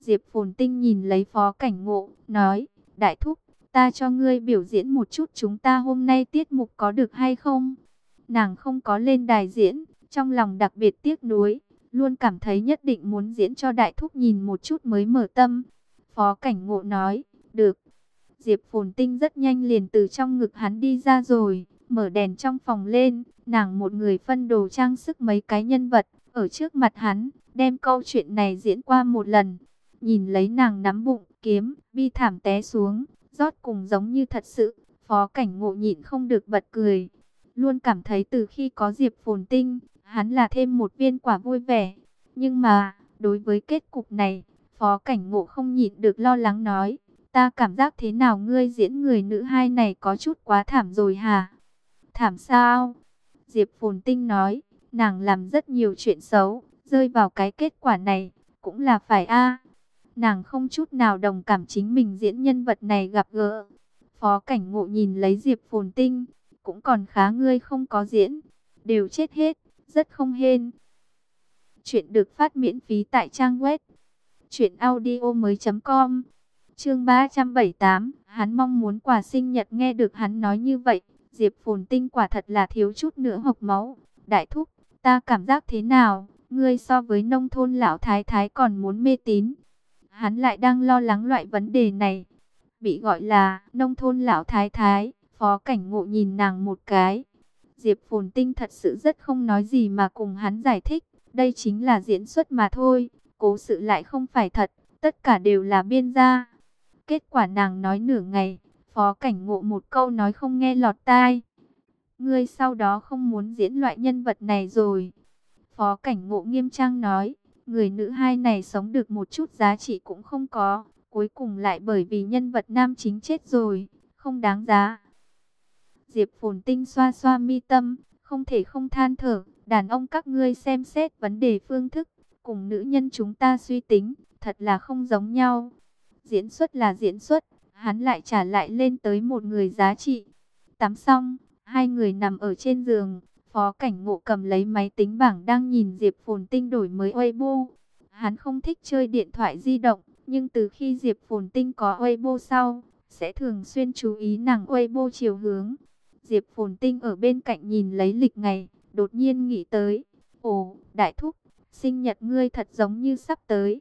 Diệp Phồn Tinh nhìn lấy Phó Cảnh Ngộ, nói, đại thúc, ta cho ngươi biểu diễn một chút chúng ta hôm nay tiết mục có được hay không? Nàng không có lên đài diễn, trong lòng đặc biệt tiếc nuối, luôn cảm thấy nhất định muốn diễn cho đại thúc nhìn một chút mới mở tâm. Phó Cảnh Ngộ nói, được. Diệp Phồn Tinh rất nhanh liền từ trong ngực hắn đi ra rồi, mở đèn trong phòng lên, nàng một người phân đồ trang sức mấy cái nhân vật, ở trước mặt hắn, đem câu chuyện này diễn qua một lần. Nhìn lấy nàng nắm bụng, kiếm, bi thảm té xuống, rót cùng giống như thật sự, Phó Cảnh Ngộ nhịn không được bật cười. Luôn cảm thấy từ khi có Diệp Phồn Tinh, hắn là thêm một viên quả vui vẻ. Nhưng mà, đối với kết cục này, Phó Cảnh Ngộ không nhịn được lo lắng nói, ta cảm giác thế nào ngươi diễn người nữ hai này có chút quá thảm rồi hả? Thảm sao? Diệp Phồn Tinh nói, nàng làm rất nhiều chuyện xấu, rơi vào cái kết quả này, cũng là phải a. Nàng không chút nào đồng cảm chính mình diễn nhân vật này gặp gỡ. Phó Cảnh Ngộ nhìn lấy Diệp Phồn Tinh, cũng còn khá ngươi không có diễn, đều chết hết, rất không hên. Chuyện được phát miễn phí tại trang web truyệnaudiomoi.com. Chương 378, hắn mong muốn quà sinh nhật. Nghe được hắn nói như vậy, Diệp Phồn Tinh quả thật là thiếu chút nữa hộc máu. Đại thúc, ta cảm giác thế nào? Ngươi so với nông thôn lão thái thái còn muốn mê tín. Hắn lại đang lo lắng loại vấn đề này. Bị gọi là nông thôn lão thái thái, Phó Cảnh Ngộ nhìn nàng một cái. Diệp Phồn Tinh thật sự rất không nói gì mà cùng hắn giải thích. Đây chính là diễn xuất mà thôi, cố sự lại không phải thật, tất cả đều là biên ra. Kết quả nàng nói nửa ngày, Phó Cảnh Ngộ một câu nói không nghe lọt tai. Ngươi sau đó không muốn diễn loại nhân vật này rồi. Phó Cảnh Ngộ nghiêm trang nói, người nữ hai này sống được một chút giá trị cũng không có, cuối cùng lại bởi vì nhân vật nam chính chết rồi, không đáng giá. Diệp Phồn Tinh xoa xoa mi tâm, không thể không than thở, đàn ông các ngươi xem xét vấn đề phương thức, cùng nữ nhân chúng ta suy tính, thật là không giống nhau. Diễn xuất là diễn xuất, hắn lại trả lại lên tới một người giá trị. Tắm xong, hai người nằm ở trên giường, Phó Cảnh Ngộ cầm lấy máy tính bảng đang nhìn Diệp Phồn Tinh đổi mới Weibo. Hắn không thích chơi điện thoại di động, nhưng từ khi Diệp Phồn Tinh có Weibo sau, sẽ thường xuyên chú ý nàng Weibo chiều hướng. Diệp Phồn Tinh ở bên cạnh nhìn lấy lịch ngày, đột nhiên nghĩ tới, ồ, đại thúc, sinh nhật ngươi thật giống như sắp tới.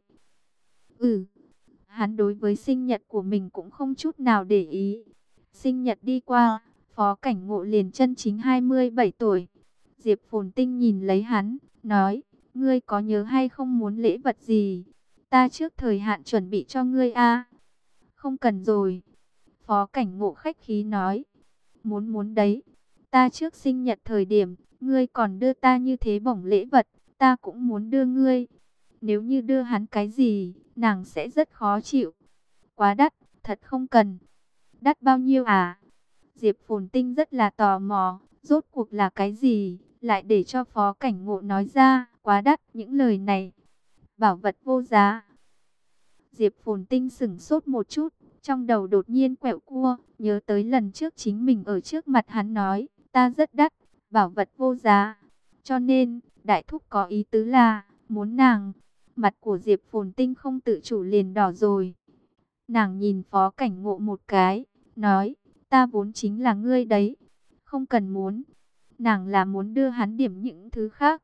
Hắn đối với sinh nhật của mình cũng không chút nào để ý. Sinh nhật đi qua, Phó Cảnh Ngộ liền chân chính 27 tuổi. Diệp Phồn Tinh nhìn lấy hắn, nói, ngươi có nhớ hay không muốn lễ vật gì? Ta trước thời hạn chuẩn bị cho ngươi a. Không cần rồi. Phó Cảnh Ngộ khách khí nói, muốn đấy. Ta trước sinh nhật thời điểm, ngươi còn đưa ta như thế bổng lễ vật, ta cũng muốn đưa ngươi. Nếu như đưa hắn cái gì, nàng sẽ rất khó chịu. Quá đắt, thật không cần. Đắt bao nhiêu à? Diệp Phồn Tinh rất là tò mò, rốt cuộc là cái gì, lại để cho Phó Cảnh Ngộ nói ra, quá đắt, những lời này. Bảo vật vô giá. Diệp Phồn Tinh sửng sốt một chút, trong đầu đột nhiên quẹo cua, nhớ tới lần trước chính mình ở trước mặt hắn nói, ta rất đắt, bảo vật vô giá. Cho nên, đại thúc có ý tứ là, muốn nàng. Mặt của Diệp Phồn Tinh không tự chủ liền đỏ rồi. Nàng nhìn Phó Cảnh Ngộ một cái, nói, ta vốn chính là ngươi đấy, không cần muốn. Nàng là muốn đưa hắn điểm những thứ khác.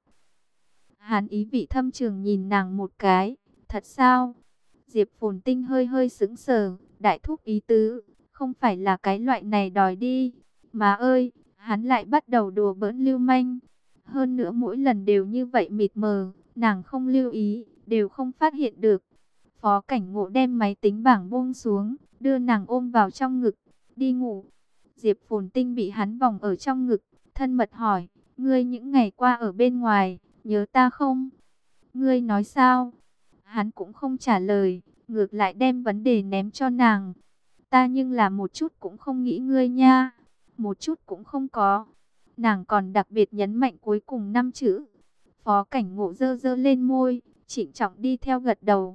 Hắn ý vị thâm trường nhìn nàng một cái, thật sao? Diệp Phồn Tinh hơi hơi sững sờ, đại thúc ý tứ, không phải là cái loại này đòi đi. Má ơi, hắn lại bắt đầu đùa bỡn lưu manh. Hơn nữa mỗi lần đều như vậy mịt mờ, nàng không lưu ý, đều không phát hiện được. Phó Cảnh Ngộ đem máy tính bảng buông xuống, đưa nàng ôm vào trong ngực, đi ngủ. Diệp Phồn Tinh bị hắn vòng ở trong ngực, thân mật hỏi, ngươi những ngày qua ở bên ngoài, nhớ ta không? Ngươi nói sao? Hắn cũng không trả lời, ngược lại đem vấn đề ném cho nàng. Ta nhưng là một chút cũng không nghĩ ngươi nha, một chút cũng không có. Nàng còn đặc biệt nhấn mạnh cuối cùng 5 chữ. Phó Cảnh Ngộ giơ giơ lên môi, trịnh trọng đi theo gật đầu.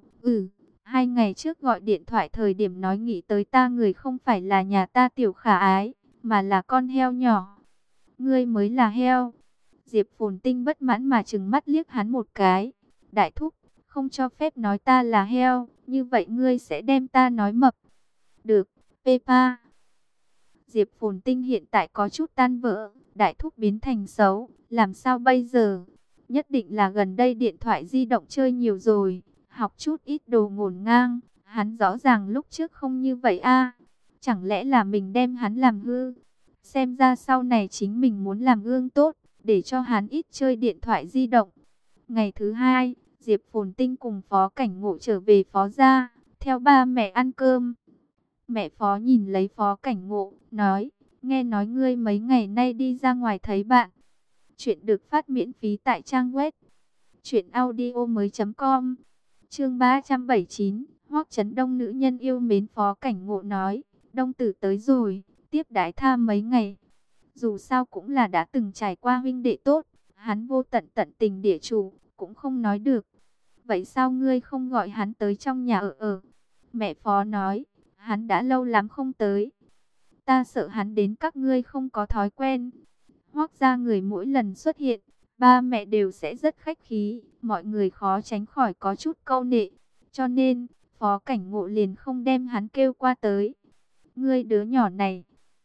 2 ngày trước gọi điện thoại thời điểm nói nghĩ tới ta người không phải là nhà ta tiểu khả ái, mà là con heo nhỏ. Ngươi mới là heo. Diệp Phồn Tinh bất mãn mà trừng mắt liếc hắn một cái. Đại thúc, không cho phép nói ta là heo, như vậy ngươi sẽ đem ta nói mập. Được, Peppa. Diệp Phồn Tinh hiện tại có chút tan vỡ, đại thúc biến thành xấu, làm sao bây giờ? Nhất định là gần đây điện thoại di động chơi nhiều rồi, học chút ít đồ ngổn ngang, hắn rõ ràng lúc trước không như vậy a. Chẳng lẽ là mình đem hắn làm hư? Xem ra sau này chính mình muốn làm gương tốt, để cho hắn ít chơi điện thoại di động. Ngày thứ hai, Diệp Phồn Tinh cùng Phó Cảnh Ngộ trở về Phó gia, theo ba mẹ ăn cơm. Mẹ Phó nhìn lấy Phó Cảnh Ngộ, nói, nghe nói ngươi mấy ngày nay đi ra ngoài thấy bạn. Chuyện được phát miễn phí tại trang web truyệnaudiomoi.com. Chương 379, Hoắc Chấn Đông nữ nhân yêu mến. Phó Cảnh Ngộ nói, Đông tử tới rồi, tiếp đãi tha mấy ngày. Dù sao cũng là đã từng trải qua huynh đệ tốt, hắn vô tận tận tình địa chủ, cũng không nói được. Vậy sao ngươi không gọi hắn tới trong nhà ở? Mẹ Phó nói, hắn đã lâu lắm không tới. Ta sợ hắn đến các ngươi không có thói quen. Hoắc gia người mỗi lần xuất hiện, ba mẹ đều sẽ rất khách khí, mọi người khó tránh khỏi có chút câu nệ. Cho nên, Phó Cảnh Ngộ liền không đem hắn kêu qua tới. Ngươi đứa nhỏ này,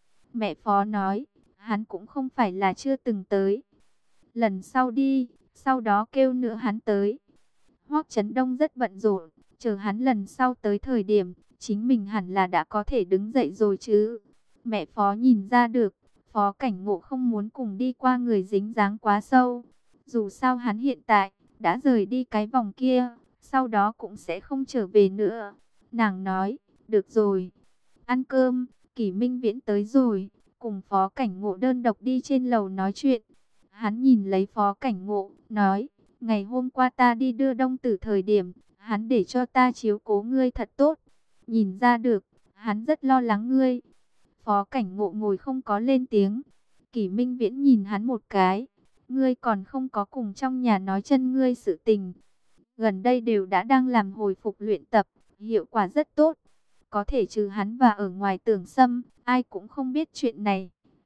mẹ Phó nói, hắn cũng không phải là chưa từng tới. Lần sau đi, sau đó kêu nữa hắn tới. Hoắc Chấn Đông rất bận rộn, chờ hắn lần sau tới thời điểm, chính mình hẳn là đã có thể đứng dậy rồi chứ. Mẹ Phó nhìn ra được, Phó Cảnh Ngộ không muốn cùng đi qua người dính dáng quá sâu. Dù sao hắn hiện tại, đã rời đi cái vòng kia, sau đó cũng sẽ không trở về nữa. Nàng nói, được rồi, ăn cơm, Kỷ Minh Viễn tới rồi, cùng Phó Cảnh Ngộ đơn độc đi trên lầu nói chuyện. Hắn nhìn lấy Phó Cảnh Ngộ, nói, ngày hôm qua ta đi đưa Đông Tử thời điểm, hắn để cho ta chiếu cố ngươi thật tốt. Nhìn ra được, hắn rất lo lắng ngươi. Phó Cảnh Ngộ ngồi không có lên tiếng. Kỷ Minh Viễn nhìn hắn một cái. Ngươi còn không có cùng trong nhà nói chân ngươi sự tình. Gần đây đều đã đang làm hồi phục luyện tập, hiệu quả rất tốt. Có thể trừ hắn và ở ngoài Tưởng Sâm, ai cũng không biết chuyện này.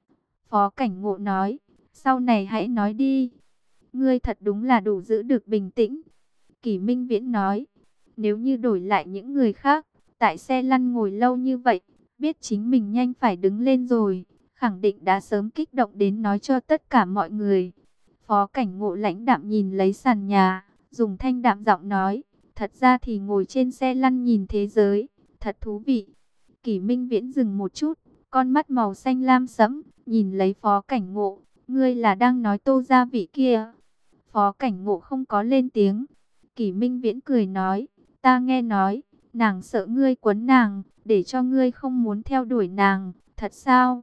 Phó Cảnh Ngộ nói, sau này hãy nói đi. Ngươi thật đúng là đủ giữ được bình tĩnh. Kỷ Minh Viễn nói, nếu như đổi lại những người khác, tại xe lăn ngồi lâu như vậy, biết chính mình nhanh phải đứng lên rồi, khẳng định đã sớm kích động đến nói cho tất cả mọi người. Phó Cảnh Ngộ lãnh đạm nhìn lấy sàn nhà, dùng thanh đạm giọng nói, thật ra thì ngồi trên xe lăn nhìn thế giới, thật thú vị. Kỷ Minh Viễn dừng một chút, con mắt màu xanh lam sẫm, nhìn lấy Phó Cảnh Ngộ, ngươi là đang nói Tô Gia Vị kia. Phó Cảnh Ngộ không có lên tiếng. Kỷ Minh Viễn cười nói, ta nghe nói, nàng sợ ngươi quấn nàng, để cho ngươi không muốn theo đuổi nàng, thật sao?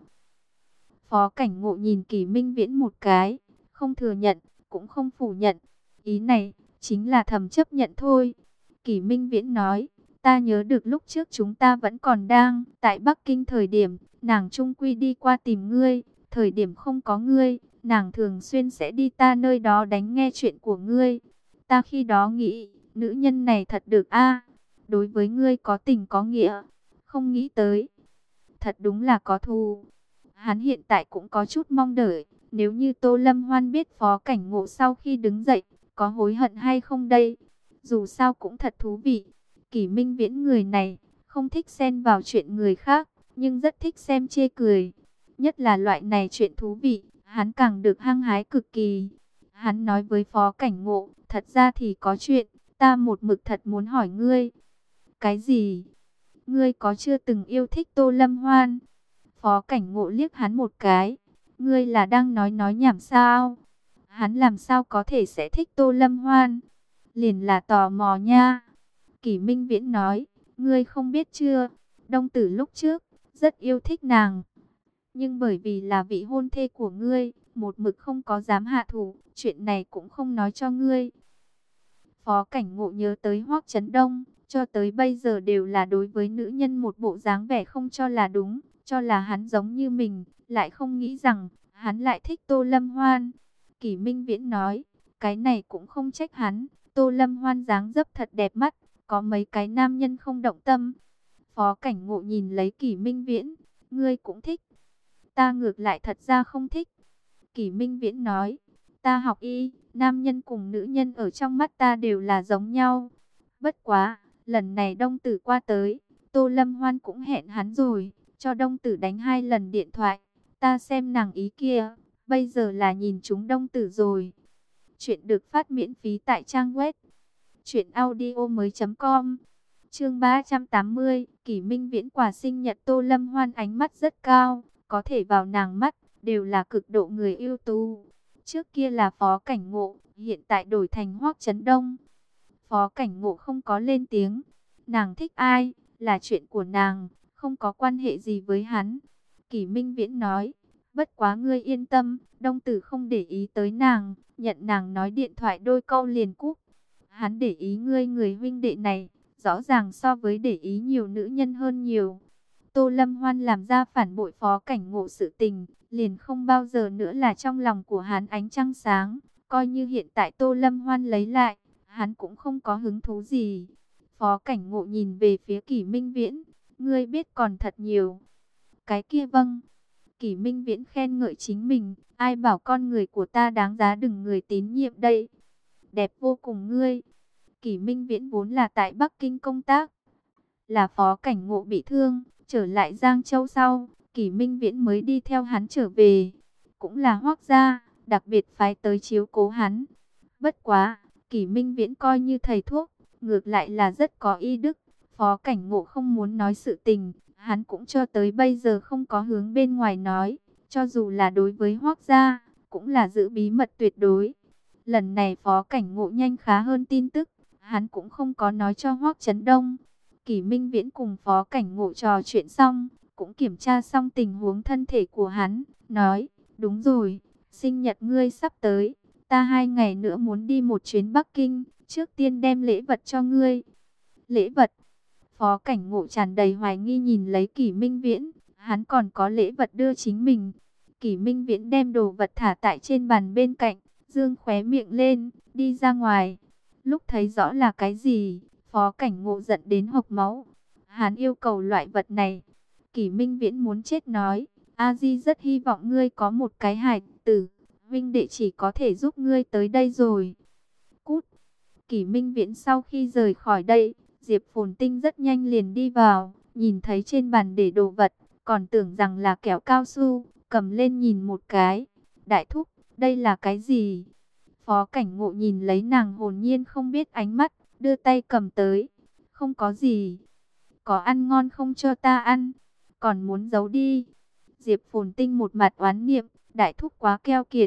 Phó Cảnh Ngộ nhìn Kỷ Minh Viễn một cái, không thừa nhận, cũng không phủ nhận. Ý này, chính là thầm chấp nhận thôi. Kỷ Minh Viễn nói, ta nhớ được lúc trước chúng ta vẫn còn đang tại Bắc Kinh thời điểm, nàng trung quy đi qua tìm ngươi, thời điểm không có ngươi, nàng thường xuyên sẽ đi ta nơi đó đánh nghe chuyện của ngươi. Ta khi đó nghĩ, nữ nhân này thật được a, đối với ngươi có tình có nghĩa, không nghĩ tới. Thật đúng là có thù. Hắn hiện tại cũng có chút mong đợi, nếu như Tô Lâm Hoan biết Phó Cảnh Ngộ sau khi đứng dậy, có hối hận hay không đây? Dù sao cũng thật thú vị. Kỷ Minh Viễn người này, không thích xen vào chuyện người khác, nhưng rất thích xem chê cười. Nhất là loại này chuyện thú vị, hắn càng được hăng hái cực kỳ. Hắn nói với Phó Cảnh Ngộ, thật ra thì có chuyện, ta một mực thật muốn hỏi ngươi. Cái gì? Ngươi có chưa từng yêu thích Tô Lâm Hoan? Phó Cảnh Ngộ liếc hắn một cái. Ngươi là đang nói nhảm sao? Hắn làm sao có thể sẽ thích Tô Lâm Hoan? Liền là tò mò nha. Kỷ Minh Viễn nói, ngươi không biết chưa? Đông Tử lúc trước, rất yêu thích nàng. Nhưng bởi vì là vị hôn thê của ngươi, một mực không có dám hạ thủ, chuyện này cũng không nói cho ngươi. Phó Cảnh Ngộ nhớ tới Hoắc Chấn Đông, cho tới bây giờ đều là đối với nữ nhân một bộ dáng vẻ không cho là đúng, cho là hắn giống như mình, lại không nghĩ rằng hắn lại thích Tô Lâm Hoan. Kỷ Minh Viễn nói, cái này cũng không trách hắn, Tô Lâm Hoan dáng dấp thật đẹp mắt, có mấy cái nam nhân không động tâm. Phó Cảnh Ngộ nhìn lấy Kỷ Minh Viễn, ngươi cũng thích. Ta ngược lại thật ra không thích. Kỷ Minh Viễn nói, ta học y, nam nhân cùng nữ nhân ở trong mắt ta đều là giống nhau. Bất quá, lần này Đông Tử qua tới, Tô Lâm Hoan cũng hẹn hắn rồi, cho Đông Tử đánh 2 lần điện thoại. Ta xem nàng ý kia, bây giờ là nhìn chúng Đông Tử rồi. Chuyện được phát miễn phí tại trang web truyệnaudiomoi.com. Chương 380, Kỷ Minh Viễn quà sinh nhật Tô Lâm Hoan ánh mắt rất cao, có thể vào nàng mắt, đều là cực độ người ưu tú. Trước kia là Phó Cảnh Ngộ, hiện tại đổi thành Hoắc Chấn Đông. Phó Cảnh Ngộ không có lên tiếng, nàng thích ai, là chuyện của nàng, không có quan hệ gì với hắn. Kỷ Minh Viễn nói, bất quá ngươi yên tâm, Đông Tử không để ý tới nàng, nhận nàng nói điện thoại đôi câu liền cúp. Hắn để ý ngươi người huynh đệ này, rõ ràng so với để ý nhiều nữ nhân hơn nhiều. Tô Lâm Hoan làm ra phản bội Phó Cảnh Ngộ sự tình, liền không bao giờ nữa là trong lòng của hắn ánh trăng sáng. Coi như hiện tại Tô Lâm Hoan lấy lại, hắn cũng không có hứng thú gì. Phó Cảnh Ngộ nhìn về phía Kỷ Minh Viễn, ngươi biết còn thật nhiều. Cái kia vâng. Kỷ Minh Viễn khen ngợi chính mình, ai bảo con người của ta đáng giá đừng người tín nhiệm đây. Đẹp vô cùng ngươi. Kỷ Minh Viễn vốn là tại Bắc Kinh công tác, là Phó Cảnh Ngộ bị thương, trở lại Giang Châu sau, Kỷ Minh Viễn mới đi theo hắn trở về. Cũng là Hoắc gia, đặc biệt phái tới chiếu cố hắn. Bất quá, Kỷ Minh Viễn coi như thầy thuốc, ngược lại là rất có y đức. Phó Cảnh Ngộ không muốn nói sự tình, hắn cũng cho tới bây giờ không có hướng bên ngoài nói, cho dù là đối với Hoắc gia, cũng là giữ bí mật tuyệt đối. Lần này Phó Cảnh Ngộ nhanh khá hơn tin tức, hắn cũng không có nói cho Hoắc Chấn Đông. Kỷ Minh Viễn cùng Phó Cảnh Ngộ trò chuyện xong, cũng kiểm tra xong tình huống thân thể của hắn, nói, đúng rồi, sinh nhật ngươi sắp tới, ta 2 ngày nữa muốn đi một chuyến Bắc Kinh, trước tiên đem lễ vật cho ngươi. Lễ vật? Phó Cảnh Ngộ tràn đầy hoài nghi nhìn lấy Kỷ Minh Viễn, hắn còn có lễ vật đưa chính mình. Kỷ Minh Viễn đem đồ vật thả tại trên bàn bên cạnh, dương khóe miệng lên, đi ra ngoài. Lúc thấy rõ là cái gì, Phó Cảnh Ngộ giận đến hộc máu. Hắn yêu cầu loại vật này. Kỷ Minh Viễn muốn chết nói, A Di rất hy vọng ngươi có một cái hài tử, huynh đệ chỉ có thể giúp ngươi tới đây rồi. Cút. Kỷ Minh Viễn sau khi rời khỏi đây, Diệp Phồn Tinh rất nhanh liền đi vào, nhìn thấy trên bàn để đồ vật, còn tưởng rằng là kẹo cao su, cầm lên nhìn một cái. Đại thúc, đây là cái gì? Phó Cảnh Ngộ nhìn lấy nàng hồn nhiên không biết ánh mắt, đưa tay cầm tới. Không có gì. Có ăn ngon không cho ta ăn, còn muốn giấu đi. Diệp Phồn Tinh một mặt oán niệm, đại thúc quá keo kiệt.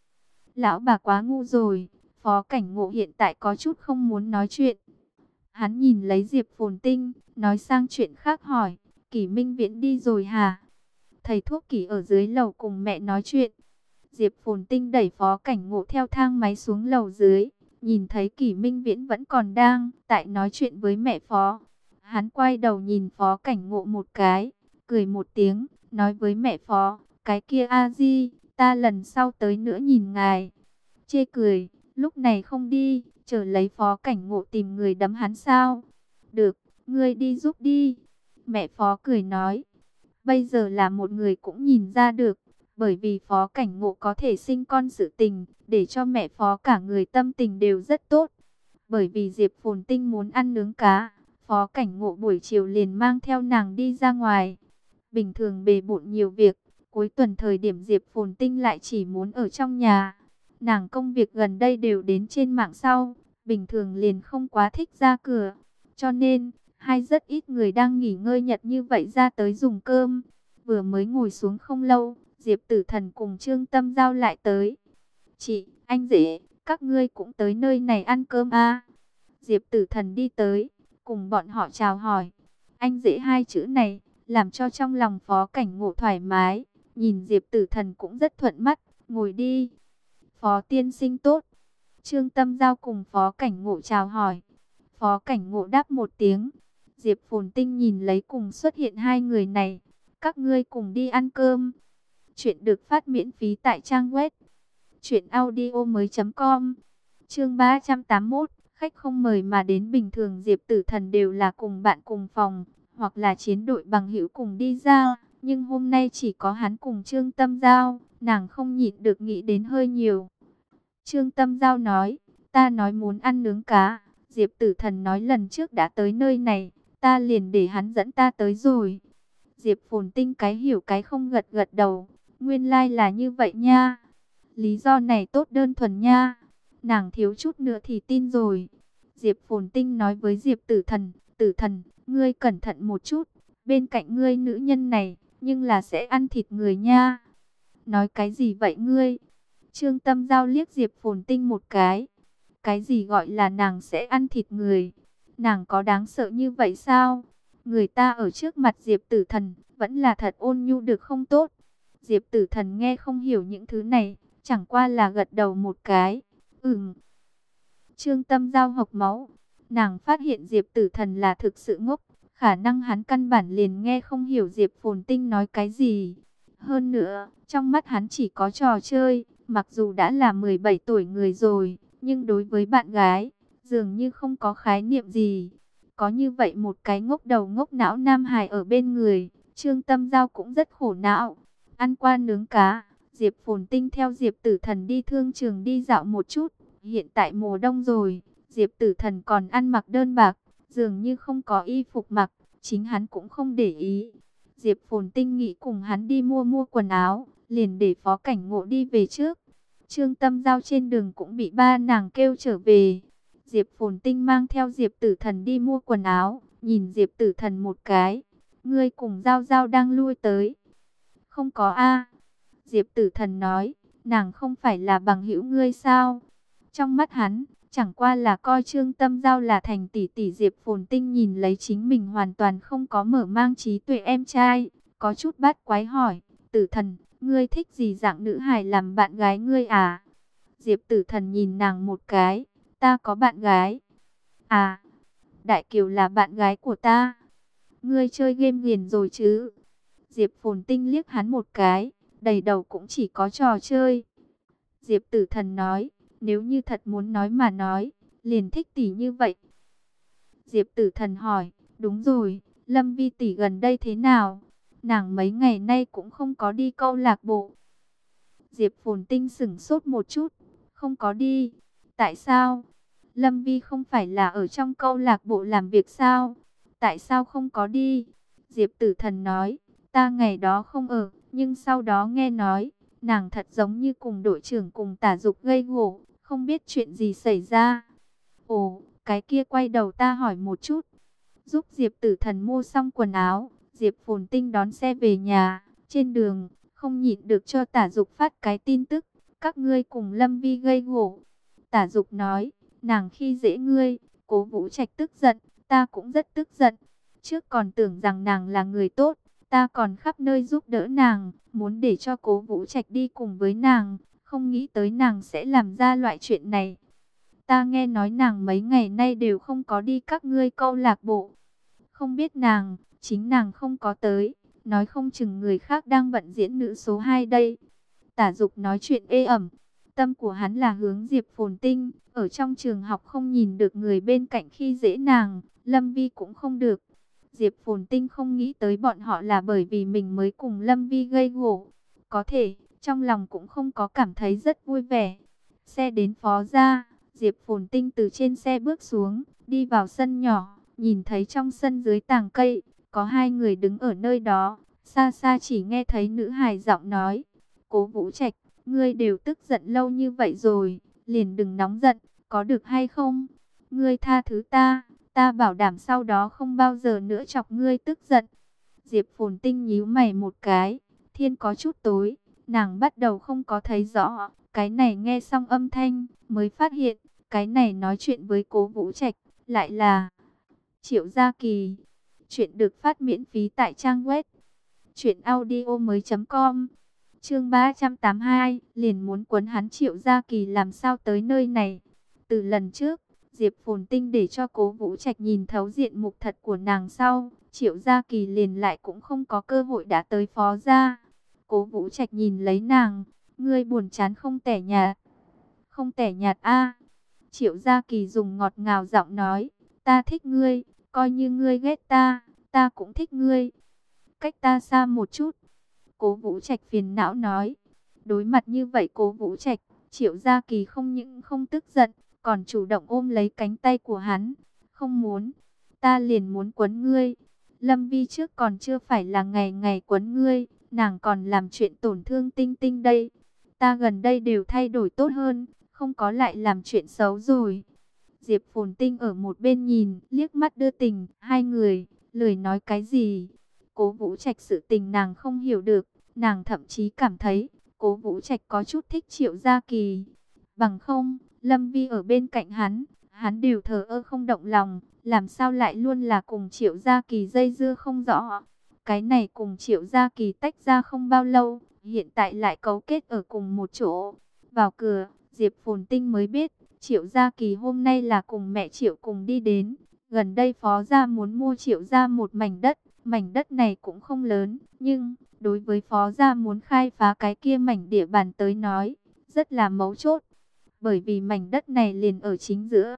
Lão bà quá ngu rồi. Phó Cảnh Ngộ hiện tại có chút không muốn nói chuyện. Hắn nhìn lấy Diệp Phồn Tinh, nói sang chuyện khác hỏi, Kỷ Minh Viễn đi rồi hả? Thầy thuốc Kỷ ở dưới lầu cùng mẹ nói chuyện. Diệp Phồn Tinh đẩy Phó Cảnh Ngộ theo thang máy xuống lầu dưới, nhìn thấy Kỷ Minh Viễn vẫn còn đang tại nói chuyện với mẹ Phó. Hắn quay đầu nhìn Phó Cảnh Ngộ một cái, cười một tiếng, nói với mẹ Phó, cái kia A Di, ta lần sau tới nữa nhìn ngài. Chê cười, lúc này không đi, chờ lấy Phó Cảnh Ngộ tìm người đấm hắn sao? Được, ngươi đi giúp đi. Mẹ Phó cười nói, bây giờ là một người cũng nhìn ra được, bởi vì Phó Cảnh Ngộ có thể sinh con sự tình, để cho mẹ Phó cả người tâm tình đều rất tốt. Bởi vì Diệp Phồn Tinh muốn ăn nướng cá, Phó Cảnh Ngộ buổi chiều liền mang theo nàng đi ra ngoài. Bình thường bề bộn nhiều việc, cuối tuần thời điểm Diệp Phồn Tinh lại chỉ muốn ở trong nhà. Nàng công việc gần đây đều đến trên mạng sau, bình thường liền không quá thích ra cửa. Cho nên, hay rất ít người đang nghỉ ngơi nhật như vậy ra tới dùng cơm. Vừa mới ngồi xuống không lâu, Diệp Tử Thần cùng Trương Tâm Giao lại tới. Chị, anh rể, các ngươi cũng tới nơi này ăn cơm à? Diệp Tử Thần đi tới, cùng bọn họ chào hỏi. Anh rể hai chữ này, làm cho trong lòng Phó Cảnh Ngộ thoải mái. Nhìn Diệp Tử Thần cũng rất thuận mắt, ngồi đi. Phó tiên sinh tốt. Trương Tâm Giao cùng Phó Cảnh Ngộ chào hỏi. Phó Cảnh Ngộ đáp một tiếng. Diệp Phồn Tinh nhìn lấy cùng xuất hiện hai người này. Các ngươi cùng đi ăn cơm. Chuyện được phát miễn phí tại trang web truyệnaudiomoi.com. Chương 381, khách không mời mà đến. Bình thường Diệp Tử Thần đều là cùng bạn cùng phòng, hoặc là chiến đội bằng hữu cùng đi ra, nhưng hôm nay chỉ có hắn cùng Trương Tâm Giao, nàng không nhịn được nghĩ đến hơi nhiều. Trương Tâm Giao nói, ta nói muốn ăn nướng cá, Diệp Tử Thần nói lần trước đã tới nơi này, ta liền để hắn dẫn ta tới rồi. Diệp Phồn Tinh cái hiểu cái không gật gật đầu. Nguyên lai là như vậy nha. Lý do này tốt đơn thuần nha. Nàng thiếu chút nữa thì tin rồi. Diệp Phồn Tinh nói với Diệp Tử Thần, ngươi cẩn thận một chút. Bên cạnh ngươi nữ nhân này, nhưng là sẽ ăn thịt người nha. Nói cái gì vậy ngươi? Trương Tâm Giao liếc Diệp Phồn Tinh một cái. Cái gì gọi là nàng sẽ ăn thịt người? Nàng có đáng sợ như vậy sao? Người ta ở trước mặt Diệp Tử Thần, vẫn là thật ôn nhu được không tốt. Diệp Tử Thần nghe không hiểu những thứ này, chẳng qua là gật đầu một cái. Trương Tâm Giao hộc máu. Nàng phát hiện Diệp Tử Thần là thực sự ngốc. Khả năng hắn căn bản liền nghe không hiểu Diệp Phồn Tinh nói cái gì. Hơn nữa, trong mắt hắn chỉ có trò chơi. Mặc dù đã là 17 tuổi người rồi, nhưng đối với bạn gái, dường như không có khái niệm gì. Có như vậy một cái ngốc đầu ngốc não nam hài ở bên người, Trương Tâm Giao cũng rất khổ não. Ăn qua nướng cá, Diệp Phồn Tinh theo Diệp Tử Thần đi thương trường đi dạo một chút. Hiện tại mùa đông rồi, Diệp Tử Thần còn ăn mặc đơn bạc, dường như không có y phục mặc, chính hắn cũng không để ý. Diệp Phồn Tinh nghĩ cùng hắn đi mua quần áo, liền để Phó Cảnh Ngộ đi về trước. Trương Tâm Giao trên đường cũng bị ba nàng kêu trở về. Diệp Phồn Tinh mang theo Diệp Tử Thần đi mua quần áo, nhìn Diệp Tử Thần một cái. Ngươi cùng Giao Giao đang lui tới. Không có a. Diệp Tử Thần nói, nàng không phải là bằng hữu ngươi sao? Trong mắt hắn, chẳng qua là coi Trương Tâm Giao là thành tỷ tỷ. Diệp Phồn Tinh nhìn lấy chính mình hoàn toàn không có mở mang trí tuệ em trai, có chút bát quái hỏi, Tử Thần, ngươi thích gì dạng nữ hài làm bạn gái ngươi à? Diệp Tử Thần nhìn nàng một cái, ta có bạn gái. À, Đại Kiều là bạn gái của ta. Ngươi chơi game liền rồi chứ? Diệp Phồn Tinh liếc hắn một cái, đầy đầu cũng chỉ có trò chơi. Diệp Tử Thần nói, nếu như thật muốn nói mà nói, liền thích tỷ như vậy. Diệp Tử Thần hỏi, đúng rồi, Lâm Vi tỷ gần đây thế nào? Nàng mấy ngày nay cũng không có đi câu lạc bộ. Diệp Phồn Tinh sửng sốt một chút, không có đi. Tại sao? Lâm Vi không phải là ở trong câu lạc bộ làm việc sao? Tại sao không có đi? Diệp Tử Thần nói, ta ngày đó không ở, nhưng sau đó nghe nói, nàng thật giống như cùng đội trưởng cùng Tả Dục gây gổ, không biết chuyện gì xảy ra. Ồ, cái kia quay đầu ta hỏi một chút. Giúp Diệp Tử Thần mua xong quần áo, Diệp Phồn Tinh đón xe về nhà. Trên đường, không nhịn được cho Tả Dục phát cái tin tức, các ngươi cùng Lâm Vi gây gổ. Tả Dục nói, nàng khi dễ ngươi. Cố Vũ Trạch tức giận, ta cũng rất tức giận. Trước còn tưởng rằng nàng là người tốt, ta còn khắp nơi giúp đỡ nàng, muốn để cho Cố Vũ Trạch đi cùng với nàng, không nghĩ tới nàng sẽ làm ra loại chuyện này. Ta nghe nói nàng mấy ngày nay đều không có đi các ngươi câu lạc bộ. Không biết nàng, chính nàng không có tới, nói không chừng người khác đang bận diễn nữ số 2 đây. Tả Dục nói chuyện ê ẩm, tâm của hắn là hướng Diệp Phồn Tinh, ở trong trường học không nhìn được người bên cạnh khi dễ nàng, Lâm Vi cũng không được. Diệp Phồn Tinh không nghĩ tới bọn họ là bởi vì mình mới cùng Lâm Vi gây gổ. Có thể, trong lòng cũng không có cảm thấy rất vui vẻ. Xe đến Phó gia, Diệp Phồn Tinh từ trên xe bước xuống, đi vào sân nhỏ, nhìn thấy trong sân dưới tàng cây, có hai người đứng ở nơi đó. Xa xa chỉ nghe thấy nữ hài giọng nói, Cố Vũ Trạch, ngươi đều tức giận lâu như vậy rồi, liền đừng nóng giận, có được hay không? Ngươi tha thứ ta, ta bảo đảm sau đó không bao giờ nữa chọc ngươi tức giận. Diệp Phồn Tinh nhíu mày một cái, thiên có chút tối, nàng bắt đầu không có thấy rõ, cái này nghe xong âm thanh, mới phát hiện, cái này nói chuyện với Cố Vũ Trạch, lại là Triệu Gia Kỳ. Chuyện được phát miễn phí tại trang web truyệnaudiomoi.com. Chương 382, liền muốn quấn hắn. Triệu Gia Kỳ làm sao tới nơi này? Từ lần trước, Diệp Phồn Tinh để cho Cố Vũ Trạch nhìn thấu diện mục thật của nàng sau, Triệu Gia Kỳ liền lại cũng không có cơ hội đã tới Phó gia. Cố Vũ Trạch nhìn lấy nàng, ngươi buồn chán không tẻ nhạt? Không tẻ nhạt a. Triệu Gia Kỳ dùng ngọt ngào giọng nói, ta thích ngươi, coi như ngươi ghét ta, ta cũng thích ngươi. Cách ta xa một chút. Cố Vũ Trạch phiền não nói. Đối mặt như vậy Cố Vũ Trạch, Triệu Gia Kỳ không những không tức giận, còn chủ động ôm lấy cánh tay của hắn. Không muốn, ta liền muốn quấn ngươi. Lâm Vi trước còn chưa phải là ngày ngày quấn ngươi, nàng còn làm chuyện tổn thương Tinh Tinh đây. Ta gần đây đều thay đổi tốt hơn, không có lại làm chuyện xấu rồi. Diệp Phồn Tinh ở một bên nhìn, liếc mắt đưa tình, hai người, lười nói cái gì. Cố Vũ Trạch sự tình nàng không hiểu được, nàng thậm chí cảm thấy, Cố Vũ Trạch có chút thích Triệu Gia Kỳ. Bằng không, Lâm Vi ở bên cạnh hắn đều thờ ơ không động lòng, làm sao lại luôn là cùng Triệu Gia Kỳ dây dưa không rõ. Cái này cùng Triệu Gia Kỳ tách ra không bao lâu, hiện tại lại cấu kết ở cùng một chỗ. Vào cửa, Diệp Phồn Tinh mới biết, Triệu Gia Kỳ hôm nay là cùng mẹ Triệu cùng đi đến. Gần đây Phó Gia muốn mua Triệu Gia một mảnh đất này cũng không lớn, nhưng đối với Phó Gia muốn khai phá cái kia mảnh địa bàn tới nói, rất là mấu chốt. Bởi vì mảnh đất này liền ở chính giữa.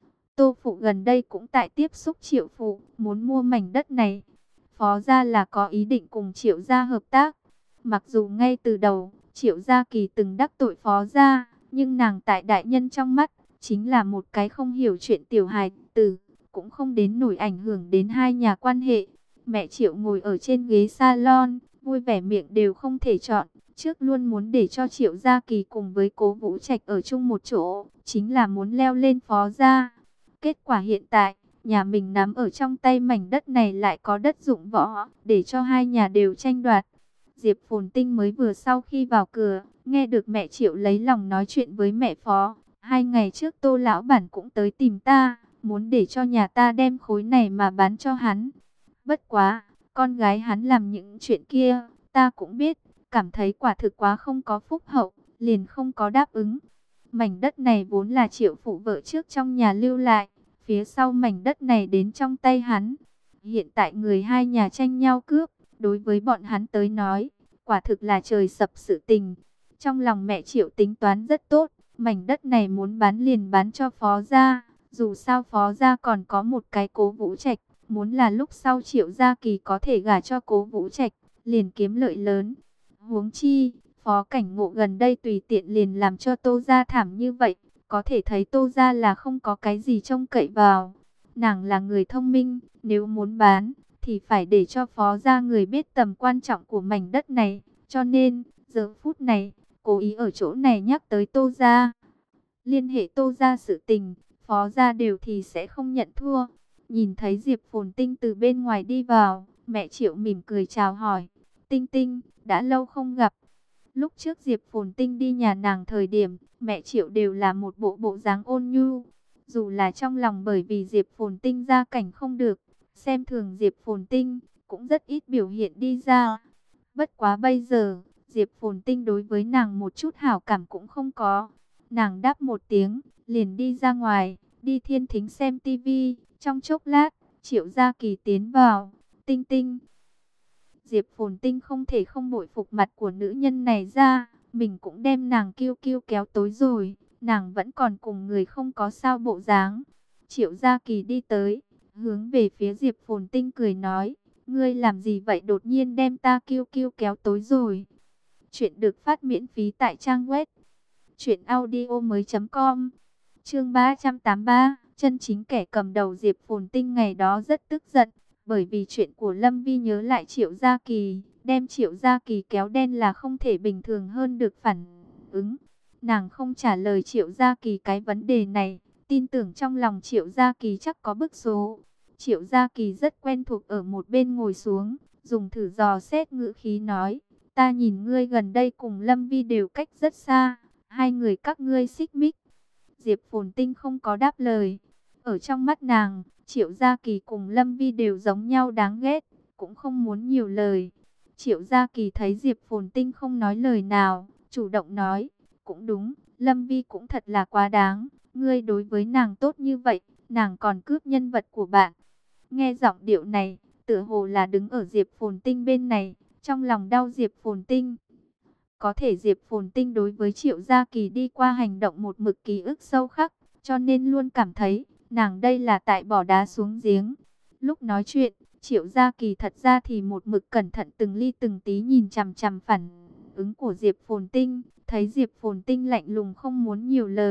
Tô Phụ gần đây cũng tại tiếp xúc Triệu Phụ, muốn mua mảnh đất này. Phó Gia là có ý định cùng Triệu Gia hợp tác. Mặc dù ngay từ đầu, Triệu Gia Kỳ từng đắc tội Phó Gia, nhưng nàng tại đại nhân trong mắt, chính là một cái không hiểu chuyện tiểu hài tử, cũng không đến nổi ảnh hưởng đến hai nhà quan hệ. Mẹ Triệu ngồi ở trên ghế salon, vui vẻ miệng đều không thể chọn. Trước luôn muốn để cho Triệu Gia Kỳ cùng với Cố Vũ Trạch ở chung một chỗ, chính là muốn leo lên Phó Gia. Kết quả hiện tại, nhà mình nắm ở trong tay mảnh đất này lại có đất dụng võ, để cho hai nhà đều tranh đoạt. Diệp Phồn Tinh mới vừa sau khi vào cửa, nghe được mẹ Triệu lấy lòng nói chuyện với mẹ Phó. 2 ngày trước Tô lão bản cũng tới tìm ta, muốn để cho nhà ta đem khối này mà bán cho hắn. Bất quá, con gái hắn làm những chuyện kia, ta cũng biết, cảm thấy quả thực quá không có phúc hậu, liền không có đáp ứng. Mảnh đất này vốn là Triệu Phụ vợ trước trong nhà lưu lại, phía sau mảnh đất này đến trong tay hắn. Hiện tại người hai nhà tranh nhau cướp, đối với bọn hắn tới nói, quả thực là trời sập sự tình. Trong lòng mẹ Triệu tính toán rất tốt, mảnh đất này muốn bán liền bán cho Phó Gia. Dù sao Phó Gia còn có một cái Cố Vũ Trạch, muốn là lúc sau Triệu Gia Kỳ có thể gả cho Cố Vũ Trạch, liền kiếm lợi lớn. Huống chi, Phó Cảnh Ngộ gần đây tùy tiện liền làm cho Tô Gia thảm như vậy, có thể thấy Tô Gia là không có cái gì trông cậy vào. Nàng là người thông minh, nếu muốn bán, thì phải để cho Phó Gia người biết tầm quan trọng của mảnh đất này. Cho nên, giờ phút này, cố ý ở chỗ này nhắc tới Tô Gia. Liên hệ Tô Gia sự tình, Phó Gia đều thì sẽ không nhận thua. Nhìn thấy Diệp Phồn Tinh từ bên ngoài đi vào, mẹ Triệu mỉm cười chào hỏi. Tinh Tinh, đã lâu không gặp. Lúc trước Diệp Phồn Tinh đi nhà nàng thời điểm, mẹ Triệu đều là một bộ dáng ôn nhu. Dù là trong lòng bởi vì Diệp Phồn Tinh gia cảnh không được, xem thường Diệp Phồn Tinh, cũng rất ít biểu hiện đi ra. Bất quá bây giờ, Diệp Phồn Tinh đối với nàng một chút hảo cảm cũng không có. Nàng đáp một tiếng, liền đi ra ngoài, đi thiên thính xem tivi. Trong chốc lát, Triệu Gia Kỳ tiến vào. Tinh Tinh. Diệp Phồn Tinh không thể không bội phục mặt của nữ nhân này ra. Mình cũng đem nàng kiêu kiêu kéo tối rồi. Nàng vẫn còn cùng người không có sao bộ dáng. Triệu Gia Kỳ đi tới, hướng về phía Diệp Phồn Tinh cười nói. Ngươi làm gì vậy, đột nhiên đem ta kiêu kiêu kéo tối rồi. Chuyện được phát miễn phí tại trang web truyệnaudiomoi.com. Chương 383, chân chính kẻ cầm đầu. Diệp Phồn Tinh ngày đó rất tức giận, bởi vì chuyện của Lâm Vi nhớ lại Triệu Gia Kỳ, đem Triệu Gia Kỳ kéo đen là không thể bình thường hơn được phản ứng. Nàng không trả lời Triệu Gia Kỳ cái vấn đề này, tin tưởng trong lòng Triệu Gia Kỳ chắc có bức số. Triệu Gia Kỳ rất quen thuộc ở một bên ngồi xuống, dùng thử dò xét ngữ khí nói, ta nhìn ngươi gần đây cùng Lâm Vi đều cách rất xa, hai người các ngươi xích mích. Diệp Phồn Tinh không có đáp lời. Ở trong mắt nàng, Triệu Gia Kỳ cùng Lâm Vi đều giống nhau đáng ghét, cũng không muốn nhiều lời. Triệu Gia Kỳ thấy Diệp Phồn Tinh không nói lời nào, chủ động nói, cũng đúng, Lâm Vi cũng thật là quá đáng, ngươi đối với nàng tốt như vậy, nàng còn cướp nhân vật của bạn. Nghe giọng điệu này, tựa hồ là đứng ở Diệp Phồn Tinh bên này, trong lòng đau Diệp Phồn Tinh. Có thể Diệp Phồn Tinh đối với Triệu Gia Kỳ đi qua hành động một mực ký ức sâu khắc, cho nên luôn cảm thấy nàng đây là tại bỏ đá xuống giếng. Lúc nói chuyện, Triệu Gia Kỳ thật ra thì một mực cẩn thận từng ly từng tí nhìn chằm chằm phản ứng của Diệp Phồn Tinh, thấy Diệp Phồn Tinh lạnh lùng không muốn nhiều lời,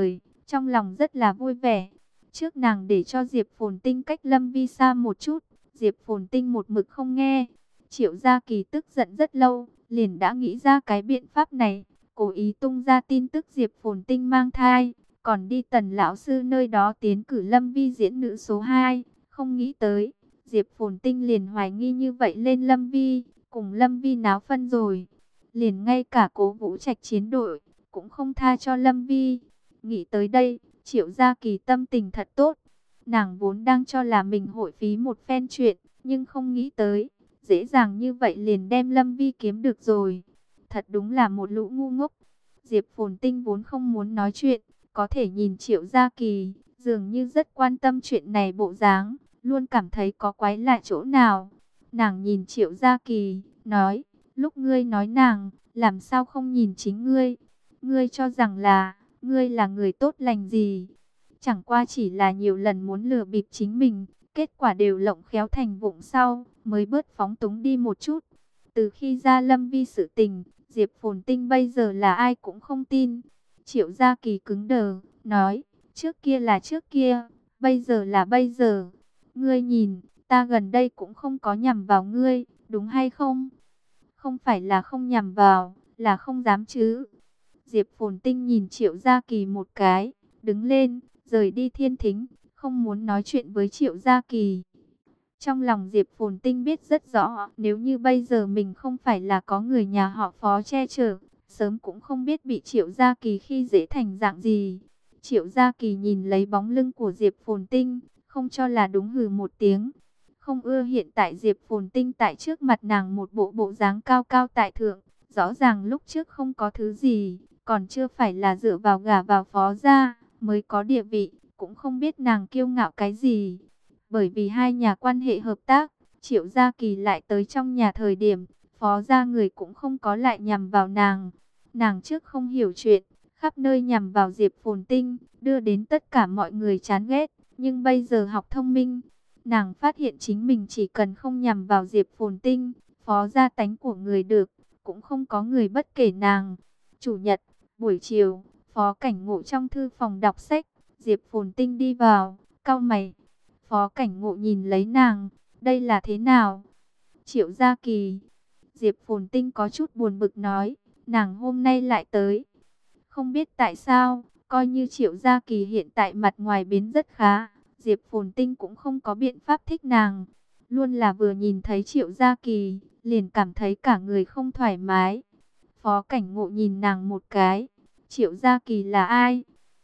trong lòng rất là vui vẻ. Trước nàng để cho Diệp Phồn Tinh cách Lâm Vi xa một chút, Diệp Phồn Tinh một mực không nghe. Triệu Gia Kỳ tức giận rất lâu, liền đã nghĩ ra cái biện pháp này, cố ý tung ra tin tức Diệp Phồn Tinh mang thai, còn đi Tần lão sư nơi đó tiến cử Lâm Vi diễn nữ số 2, không nghĩ tới, Diệp Phồn Tinh liền hoài nghi như vậy lên Lâm Vi, cùng Lâm Vi náo phân rồi. Liền ngay cả Cố Vũ Trạch chiến đội cũng không tha cho Lâm Vi. Nghĩ tới đây, Triệu Gia Kỳ tâm tình thật tốt. Nàng vốn đang cho là mình hội phí một phen chuyện, nhưng không nghĩ tới, dễ dàng như vậy liền đem Lâm Vi kiếm được rồi. Thật đúng là một lũ ngu ngốc. Diệp Phồn Tinh vốn không muốn nói chuyện, có thể nhìn Triệu Gia Kỳ, dường như rất quan tâm chuyện này bộ dáng, luôn cảm thấy có quái lạ chỗ nào. Nàng nhìn Triệu Gia Kỳ, nói, lúc ngươi nói nàng, làm sao không nhìn chính ngươi? Ngươi cho rằng là, ngươi là người tốt lành gì? Chẳng qua chỉ là nhiều lần muốn lừa bịp chính mình, kết quả đều lộng khéo thành vụng sau, mới bớt phóng túng đi một chút. Từ khi ra Lâm Vi sự tình, Diệp Phồn Tinh bây giờ là ai cũng không tin. Triệu Gia Kỳ cứng đờ, nói, trước kia là trước kia, bây giờ là bây giờ. Ngươi nhìn, ta gần đây cũng không có nhằm vào ngươi, đúng hay không? Không phải là không nhằm vào, là không dám chứ. Diệp Phồn Tinh nhìn Triệu Gia Kỳ một cái, đứng lên, rời đi thiên thính, không muốn nói chuyện với Triệu Gia Kỳ. Trong lòng Diệp Phồn Tinh biết rất rõ, nếu như bây giờ mình không phải là có người nhà họ Phó che chở, sớm cũng không biết bị Triệu Gia Kỳ khi dễ thành dạng gì. Triệu Gia Kỳ nhìn lấy bóng lưng của Diệp Phồn Tinh, không cho là đúng hừ một tiếng. Không ưa hiện tại Diệp Phồn Tinh tại trước mặt nàng một bộ dáng cao cao tại thượng, rõ ràng lúc trước không có thứ gì, còn chưa phải là dựa vào gả vào Phó gia mới có địa vị, cũng không biết nàng kiêu ngạo cái gì. Bởi vì hai nhà quan hệ hợp tác, Triệu Gia Kỳ lại tới trong nhà thời điểm, Phó gia người cũng không có lại nhằm vào nàng. Nàng trước không hiểu chuyện, khắp nơi nhằm vào Diệp Phồn Tinh, đưa đến tất cả mọi người chán ghét. Nhưng bây giờ học thông minh, nàng phát hiện chính mình chỉ cần không nhằm vào Diệp Phồn Tinh, Phó gia tánh của người được, cũng không có người bất kể nàng. Chủ nhật, buổi chiều, Phó Cảnh Ngộ trong thư phòng đọc sách, Diệp Phồn Tinh đi vào, cau mày. Phó Cảnh Ngộ nhìn lấy nàng, đây là thế nào? Triệu Gia Kỳ. Diệp Phồn Tinh có chút buồn bực nói, nàng hôm nay lại tới. Không biết tại sao, coi như Triệu Gia Kỳ hiện tại mặt ngoài biến rất khá, Diệp Phồn Tinh cũng không có biện pháp thích nàng. Luôn là vừa nhìn thấy Triệu Gia Kỳ, liền cảm thấy cả người không thoải mái. Phó Cảnh Ngộ nhìn nàng một cái, Triệu Gia Kỳ là ai?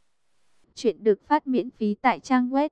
Chuyện được phát miễn phí tại trang web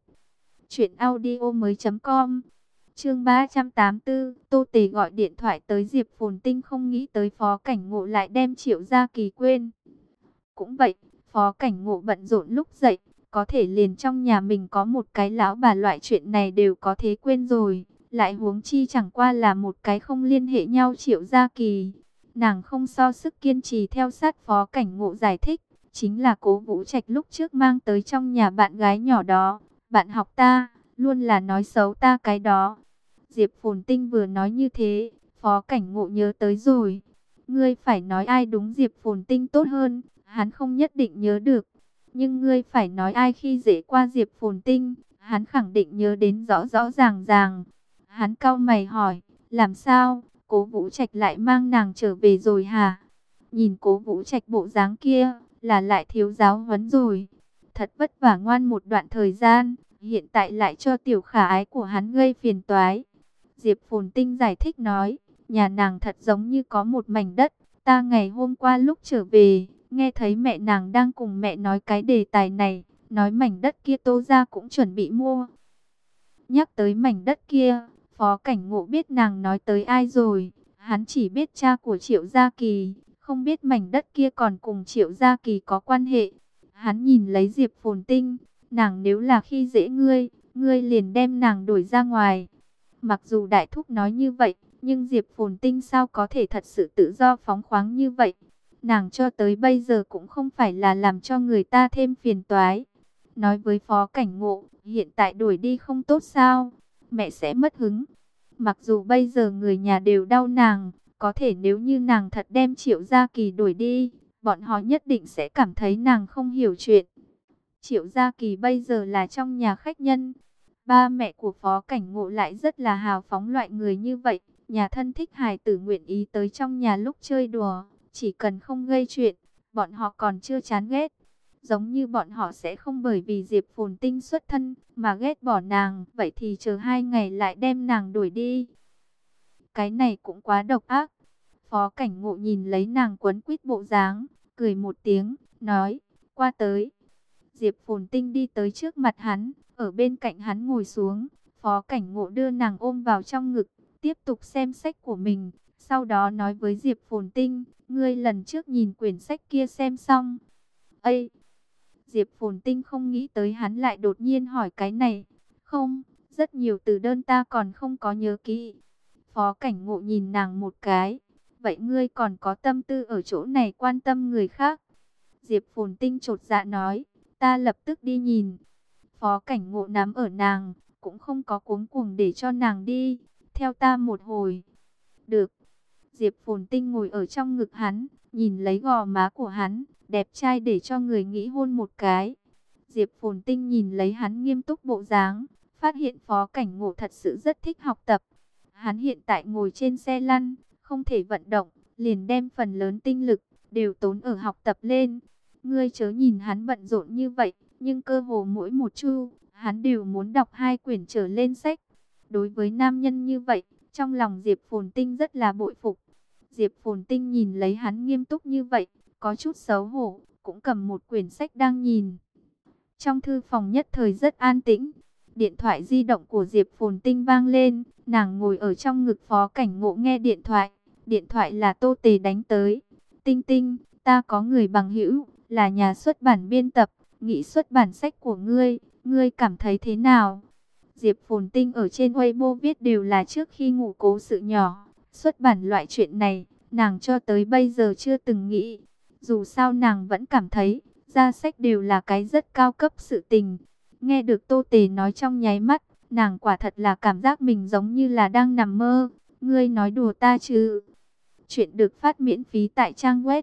truyệnaudiomoi.com. Chương 384, Tô Tề gọi điện thoại tới Diệp Phồn Tinh, không nghĩ tới Phó Cảnh Ngộ lại đem Triệu Gia Kỳ quên. Cũng vậy, Phó Cảnh Ngộ bận rộn lúc dậy, có thể liền trong nhà mình có một cái lão bà loại chuyện này đều có thể quên rồi, lại huống chi chẳng qua là một cái không liên hệ nhau Triệu Gia Kỳ. Nàng không so sức kiên trì theo sát Phó Cảnh Ngộ giải thích, chính là Cố Vũ Trạch lúc trước mang tới trong nhà bạn gái nhỏ đó, bạn học ta, luôn là nói xấu ta cái đó. Diệp Phồn Tinh vừa nói như thế, Phó Cảnh Ngộ nhớ tới rồi. Ngươi phải nói ai đúng Diệp Phồn Tinh tốt hơn, hắn không nhất định nhớ được. Nhưng ngươi phải nói ai khi dễ qua Diệp Phồn Tinh, hắn khẳng định nhớ đến rõ rõ ràng ràng. Hắn cau mày hỏi, làm sao, Cố Vũ Trạch lại mang nàng trở về rồi hả? Nhìn Cố Vũ Trạch bộ dáng kia, là lại thiếu giáo huấn rồi. Thật vất vả ngoan một đoạn thời gian, hiện tại lại cho tiểu khả ái của hắn gây phiền toái. Diệp Phồn Tinh giải thích nói, nhà nàng thật giống như có một mảnh đất. Ta ngày hôm qua lúc trở về, nghe thấy mẹ nàng đang cùng mẹ nói cái đề tài này, nói mảnh đất kia Tô gia cũng chuẩn bị mua. Nhắc tới mảnh đất kia, Phó Cảnh Ngộ biết nàng nói tới ai rồi. Hắn chỉ biết cha của Triệu Gia Kỳ, không biết mảnh đất kia còn cùng Triệu Gia Kỳ có quan hệ. Hắn nhìn lấy Diệp Phồn Tinh, nàng nếu là khi dễ ngươi, ngươi liền đem nàng đuổi ra ngoài. Mặc dù đại thúc nói như vậy, nhưng Diệp Phồn Tinh sao có thể thật sự tự do phóng khoáng như vậy? Nàng cho tới bây giờ cũng không phải là làm cho người ta thêm phiền toái. Nói với Phó Cảnh Ngộ, hiện tại đuổi đi không tốt sao? Mẹ sẽ mất hứng. Mặc dù bây giờ người nhà đều đau nàng, có thể nếu như nàng thật đem Triệu Gia Kỳ đuổi đi, bọn họ nhất định sẽ cảm thấy nàng không hiểu chuyện. Triệu Gia Kỳ bây giờ là trong nhà khách nhân. Ba mẹ của Phó Cảnh Ngộ lại rất là hào phóng loại người như vậy. Nhà thân thích hài tử nguyện ý tới trong nhà lúc chơi đùa. Chỉ cần không gây chuyện, bọn họ còn chưa chán ghét. Giống như bọn họ sẽ không bởi vì Diệp Phồn Tinh xuất thân mà ghét bỏ nàng. Vậy thì chờ 2 ngày lại đem nàng đuổi đi. Cái này cũng quá độc ác. Phó Cảnh Ngộ nhìn lấy nàng quấn quýt bộ dáng, cười một tiếng, nói, qua tới. Diệp Phồn Tinh đi tới trước mặt hắn, ở bên cạnh hắn ngồi xuống. Phó Cảnh Ngộ đưa nàng ôm vào trong ngực, tiếp tục xem sách của mình. Sau đó nói với Diệp Phồn Tinh, ngươi lần trước nhìn quyển sách kia xem xong. Ây! Diệp Phồn Tinh không nghĩ tới hắn lại đột nhiên hỏi cái này. Không, rất nhiều từ đơn ta còn không có nhớ kỹ. Phó Cảnh Ngộ nhìn nàng một cái. Vậy ngươi còn có tâm tư ở chỗ này quan tâm người khác? Diệp Phồn Tinh chột dạ nói, ta lập tức đi nhìn. Phó Cảnh Ngộ nắm ở nàng, cũng không có cuống cuồng để cho nàng đi. Theo ta một hồi. Được. Diệp Phồn Tinh ngồi ở trong ngực hắn, nhìn lấy gò má của hắn, đẹp trai để cho người nghĩ hôn một cái. Diệp Phồn Tinh nhìn lấy hắn nghiêm túc bộ dáng, phát hiện Phó Cảnh Ngộ thật sự rất thích học tập. Hắn hiện tại ngồi trên xe lăn, không thể vận động, liền đem phần lớn tinh lực đều tốn ở học tập lên. Ngươi chớ nhìn hắn bận rộn như vậy, nhưng cơ hồ mỗi một chu, hắn đều muốn đọc 2 quyển trở lên sách. Đối với nam nhân như vậy, trong lòng Diệp Phồn Tinh rất là bội phục. Diệp Phồn Tinh nhìn lấy hắn nghiêm túc như vậy, có chút xấu hổ, cũng cầm một quyển sách đang nhìn. Trong thư phòng nhất thời rất an tĩnh. Điện thoại di động của Diệp Phồn Tinh vang lên, nàng ngồi ở trong ngực Phó Cảnh Ngộ nghe điện thoại. Điện thoại là Tô Tề đánh tới. Tinh Tinh, ta có người bằng hữu, là nhà xuất bản biên tập, nghĩ xuất bản sách của ngươi, ngươi cảm thấy thế nào? Diệp Phồn Tinh ở trên Weibo viết đều là trước khi ngủ cố sự nhỏ. Xuất bản loại chuyện này, nàng cho tới bây giờ chưa từng nghĩ. Dù sao nàng vẫn cảm thấy, ra sách đều là cái rất cao cấp sự tình. Nghe được Tô Tề nói trong nháy mắt, nàng quả thật là cảm giác mình giống như là đang nằm mơ. Ngươi nói đùa ta chứ? Chuyện được phát miễn phí tại trang web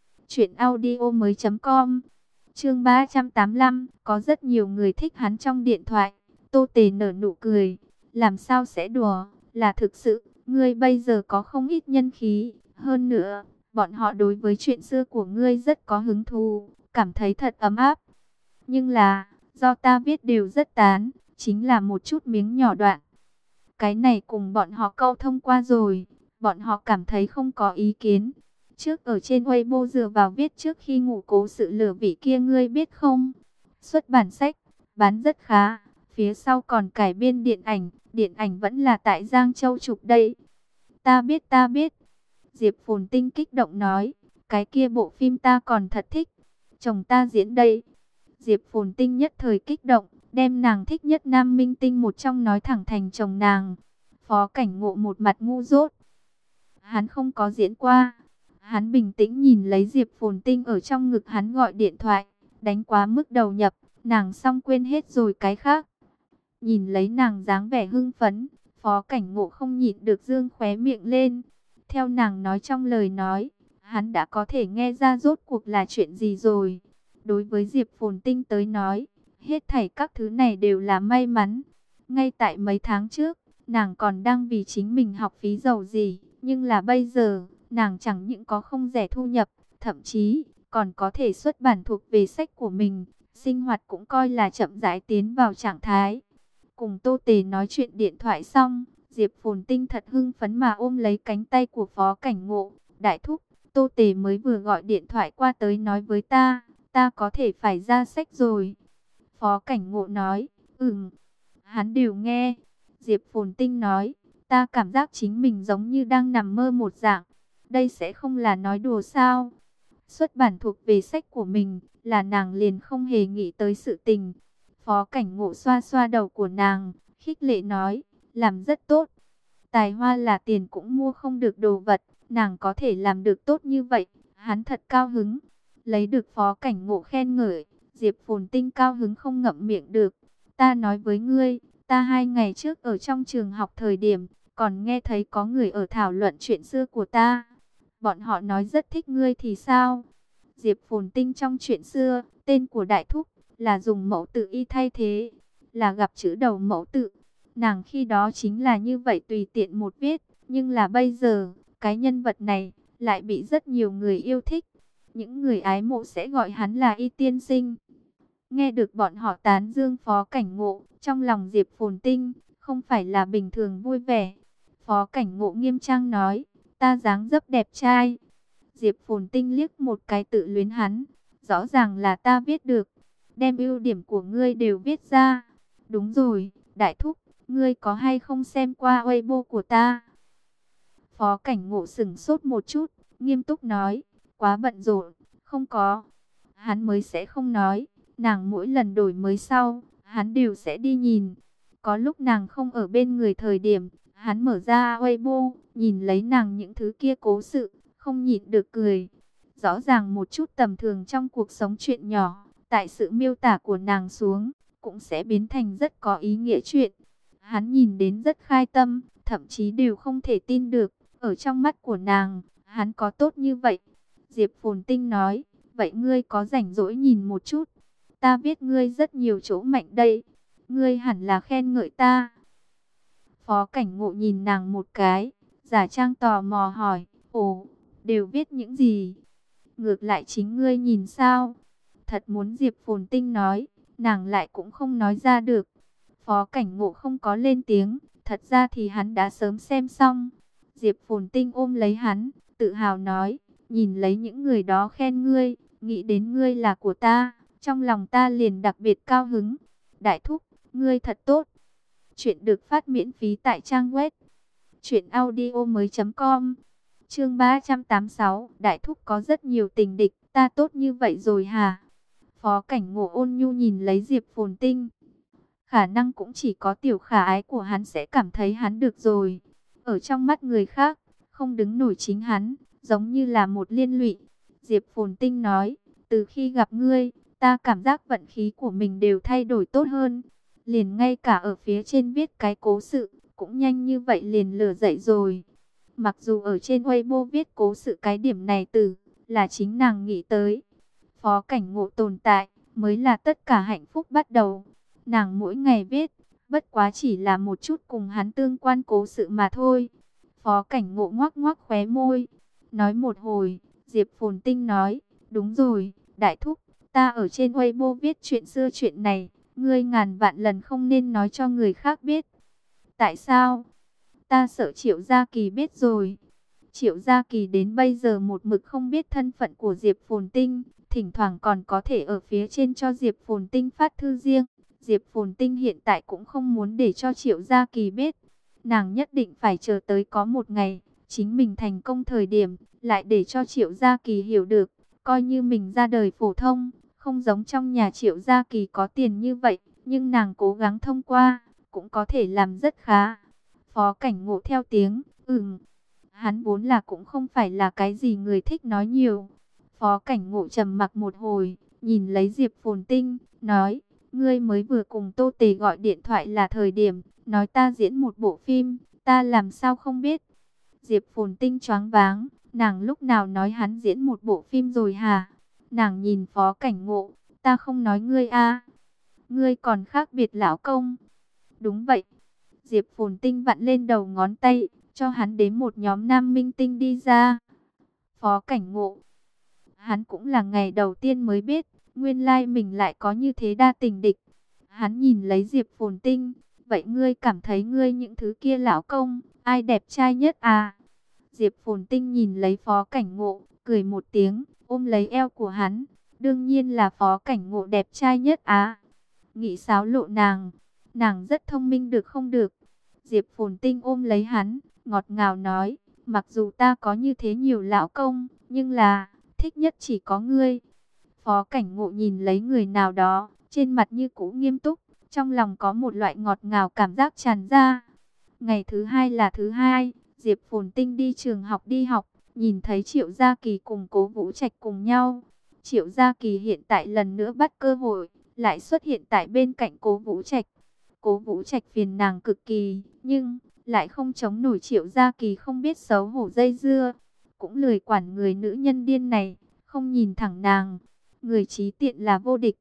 truyệnaudiomoi.com. Chương 385, có rất nhiều người thích hắn trong điện thoại. Tô Tề nở nụ cười, làm sao sẽ đùa, là thực sự, ngươi bây giờ có không ít nhân khí, hơn nữa, bọn họ đối với chuyện xưa của ngươi rất có hứng thú, cảm thấy thật ấm áp. Nhưng là, do ta viết đều rất tán, chính là một chút miếng nhỏ đoạn. Cái này cùng bọn họ câu thông qua rồi, bọn họ cảm thấy không có ý kiến. Trước ở trên Weibo dựa vào viết trước khi ngủ cố sự lửa vị kia ngươi biết không? Xuất bản sách, bán rất khá, phía sau còn cải biên điện ảnh vẫn là tại Giang Châu chụp đây. Ta biết. Diệp Phồn Tinh kích động nói, cái kia bộ phim ta còn thật thích, chồng ta diễn đây. Diệp Phồn Tinh nhất thời kích động, đem nàng thích nhất nam minh tinh một trong nói thẳng thành chồng nàng. Phó Cảnh Ngộ một mặt ngu dốt. Hắn không có diễn qua. Hắn bình tĩnh nhìn lấy Diệp Phồn Tinh ở trong ngực hắn gọi điện thoại, đánh quá mức đầu nhập, nàng xong quên hết rồi cái khác. Nhìn lấy nàng dáng vẻ hưng phấn, Phó Cảnh Ngộ không nhịn được dương khóe miệng lên. Theo nàng nói trong lời nói, hắn đã có thể nghe ra rốt cuộc là chuyện gì rồi. Đối với Diệp Phồn Tinh tới nói, hết thảy các thứ này đều là may mắn. Ngay tại mấy tháng trước, nàng còn đang vì chính mình học phí giàu gì, nhưng là bây giờ, nàng chẳng những có không rẻ thu nhập, thậm chí còn có thể xuất bản thuộc về sách của mình, sinh hoạt cũng coi là chậm rãi tiến vào trạng thái. Cùng Tô Tề nói chuyện điện thoại xong, Diệp Phồn Tinh thật hưng phấn mà ôm lấy cánh tay của Phó Cảnh Ngộ. Đại thúc, Tô Tề mới vừa gọi điện thoại qua tới nói với ta có thể phải ra sách rồi. Phó Cảnh Ngộ nói, hắn đều nghe. Diệp Phồn Tinh nói, ta cảm giác chính mình giống như đang nằm mơ một dạng. Đây sẽ không là nói đùa sao? Xuất bản thuộc về sách của mình, là nàng liền không hề nghĩ tới sự tình. Phó Cảnh Ngộ xoa xoa đầu của nàng, khích lệ nói, làm rất tốt. Tài hoa là tiền cũng mua không được đồ vật, nàng có thể làm được tốt như vậy, hắn thật cao hứng. Lấy được Phó Cảnh Ngộ khen ngợi, Diệp Phồn Tinh cao hứng không ngậm miệng được. Ta nói với ngươi, ta 2 ngày trước ở trong trường học thời điểm, còn nghe thấy có người ở thảo luận chuyện xưa của ta. Bọn họ nói rất thích ngươi thì sao? Diệp Phồn Tinh trong chuyện xưa, tên của Đại Thúc, là dùng mẫu tự y thay thế, là gặp chữ đầu mẫu tự. Nàng khi đó chính là như vậy tùy tiện một viết, nhưng là bây giờ, cái nhân vật này lại bị rất nhiều người yêu thích. Những người ái mộ sẽ gọi hắn là Y tiên sinh. Nghe được bọn họ tán dương Phó Cảnh Ngộ, trong lòng Diệp Phồn Tinh không phải là bình thường vui vẻ. Phó Cảnh Ngộ nghiêm trang nói, ta dáng dấp đẹp trai. Diệp Phồn Tinh liếc một cái tự luyến hắn, rõ ràng là ta viết được, đem ưu điểm của ngươi đều viết ra. Đúng rồi, đại thúc, ngươi có hay không xem qua Weibo của ta? Phó Cảnh Ngộ sững sốt một chút, nghiêm túc nói, quá bận rộn, không có. Hắn mới sẽ không nói, nàng mỗi lần đổi mới sau, hắn đều sẽ đi nhìn. Có lúc nàng không ở bên người thời điểm, hắn mở ra Weibo, nhìn lấy nàng những thứ kia cố sự, không nhịn được cười. Rõ ràng một chút tầm thường trong cuộc sống chuyện nhỏ, tại sự miêu tả của nàng xuống, cũng sẽ biến thành rất có ý nghĩa chuyện. Hắn nhìn đến rất khai tâm, thậm chí đều không thể tin được, ở trong mắt của nàng, hắn có tốt như vậy. Diệp Phồn Tinh nói, vậy ngươi có rảnh rỗi nhìn một chút, ta biết ngươi rất nhiều chỗ mạnh đây, ngươi hẳn là khen ngợi ta. Phó Cảnh Ngộ nhìn nàng một cái, giả trang tò mò hỏi, ồ, đều viết những gì? Ngược lại chính ngươi nhìn sao? Thật muốn Diệp Phồn Tinh nói, nàng lại cũng không nói ra được. Phó Cảnh Ngộ không có lên tiếng, thật ra thì hắn đã sớm xem xong. Diệp Phồn Tinh ôm lấy hắn, tự hào nói, nhìn lấy những người đó khen ngươi, nghĩ đến ngươi là của ta, trong lòng ta liền đặc biệt cao hứng. Đại thúc, ngươi thật tốt. Chuyện được phát miễn phí tại trang web truyệnaudiomoi.com. Chương 386, Đại thúc có rất nhiều tình địch, ta tốt như vậy rồi hả? Phó Cảnh Ngộ ôn nhu nhìn lấy Diệp Phồn Tinh. Khả năng cũng chỉ có tiểu khả ái của hắn sẽ cảm thấy hắn được rồi. Ở trong mắt người khác, không đứng nổi chính hắn, giống như là một liên lụy. Diệp Phồn Tinh nói, từ khi gặp ngươi, ta cảm giác vận khí của mình đều thay đổi tốt hơn. Liền ngay cả ở phía trên viết cái cố sự, cũng nhanh như vậy liền lửa dậy rồi. Mặc dù ở trên Weibo viết cố sự cái điểm này là chính nàng nghĩ tới. Phó Cảnh Ngộ tồn tại, mới là tất cả hạnh phúc bắt đầu. Nàng mỗi ngày viết, bất quá chỉ là một chút cùng hắn tương quan cố sự mà thôi. Phó Cảnh Ngộ ngoác ngoác khóe môi. Nói một hồi, Diệp Phồn Tinh nói, đúng rồi, đại thúc, ta ở trên Weibo viết chuyện xưa chuyện này, ngươi ngàn vạn lần không nên nói cho người khác biết. Tại sao? Ta sợ Triệu Gia Kỳ biết rồi. Triệu Gia Kỳ đến bây giờ một mực không biết thân phận của Diệp Phồn Tinh, thỉnh thoảng còn có thể ở phía trên cho Diệp Phồn Tinh phát thư riêng. Diệp Phồn Tinh hiện tại cũng không muốn để cho Triệu Gia Kỳ biết. Nàng nhất định phải chờ tới có một ngày, chính mình thành công thời điểm, lại để cho Triệu Gia Kỳ hiểu được, coi như mình ra đời phổ thông, không giống trong nhà Triệu Gia Kỳ có tiền như vậy, nhưng nàng cố gắng thông qua, cũng có thể làm rất khá. Phó Cảnh Ngộ theo tiếng, hắn vốn là cũng không phải là cái gì người thích nói nhiều. Phó Cảnh Ngộ trầm mặc một hồi, nhìn lấy Diệp Phồn Tinh, nói, ngươi mới vừa cùng Tô Tề gọi điện thoại là thời điểm, nói ta diễn một bộ phim, ta làm sao không biết. Diệp Phồn Tinh choáng váng, nàng lúc nào nói hắn diễn một bộ phim rồi hả? Nàng nhìn Phó Cảnh Ngộ, ta không nói ngươi a, ngươi còn khác biệt lão công. Đúng vậy. Diệp Phồn Tinh vặn lên đầu ngón tay, cho hắn đếm một nhóm nam minh tinh đi ra. Phó Cảnh Ngộ, hắn cũng là ngày đầu tiên mới biết, nguyên lai mình lại có như thế đa tình địch. Hắn nhìn lấy Diệp Phồn Tinh, vậy ngươi cảm thấy ngươi những thứ kia lão công, ai đẹp trai nhất à? Diệp Phồn Tinh nhìn lấy Phó Cảnh Ngộ, cười một tiếng, ôm lấy eo của hắn. Đương nhiên là Phó Cảnh Ngộ đẹp trai nhất à? Nghĩ xáo lộ nàng, nàng rất thông minh được không được? Diệp Phồn Tinh ôm lấy hắn, ngọt ngào nói, mặc dù ta có như thế nhiều lão công, nhưng là, thích nhất chỉ có ngươi. Phó Cảnh Ngộ nhìn lấy người nào đó, trên mặt như cũ nghiêm túc, trong lòng có một loại ngọt ngào cảm giác tràn ra. Ngày thứ hai là thứ hai, Diệp Phồn Tinh đi trường học đi học, nhìn thấy Triệu Gia Kỳ cùng Cố Vũ Trạch cùng nhau. Triệu Gia Kỳ hiện tại lần nữa bắt cơ hội, lại xuất hiện tại bên cạnh Cố Vũ Trạch. Cố Vũ Trạch phiền nàng cực kỳ, nhưng lại không chống nổi Triệu Gia Kỳ không biết xấu hổ dây dưa, cũng lười quản người nữ nhân điên này, không nhìn thẳng nàng. Người trí tiện là vô địch.